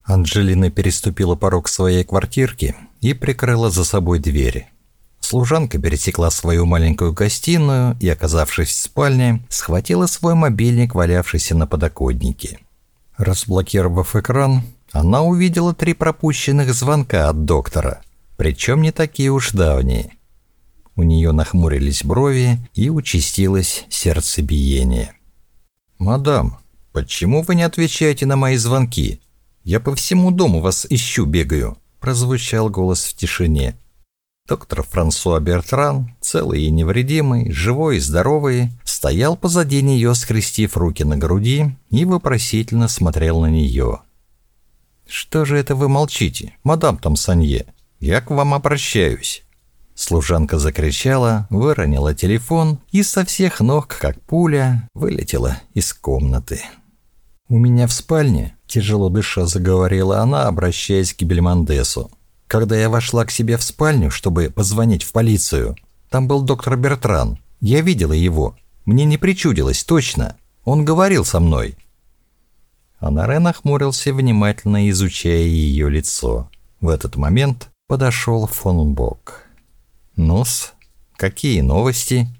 Анджелина переступила порог своей квартирки и прикрыла за собой двери. Служанка пересекла свою маленькую гостиную и, оказавшись в спальне, схватила свой мобильник, валявшийся на подоконнике. Разблокировав экран, она увидела 3 пропущенных звонка от доктора, причем не такие уж давние. У нее нахмурились брови и участилось сердцебиение. «Мадам, почему вы не отвечаете на мои звонки? Я по всему дому вас ищу, бегаю», – прозвучал голос в тишине. Доктор Франсуа Бертран, целый и невредимый, живой и здоровый, стоял позади нее, скрестив руки на груди, и вопросительно смотрел на нее. «Что же это вы молчите, мадам Томсонье? Я к вам обращаюсь». Служанка закричала, выронила телефон и со всех ног, как пуля, вылетела из комнаты. «У меня в спальне», – тяжело дыша заговорила она, обращаясь к Бельмондесу. «Когда я вошла к себе в спальню, чтобы позвонить в полицию, там был доктор Бертран. Я видела его. Мне не причудилось, точно. Он говорил со мной». Анаре нахмурился, внимательно изучая ее лицо. В этот момент подошел фон Бок. «Ну-с, какие новости?»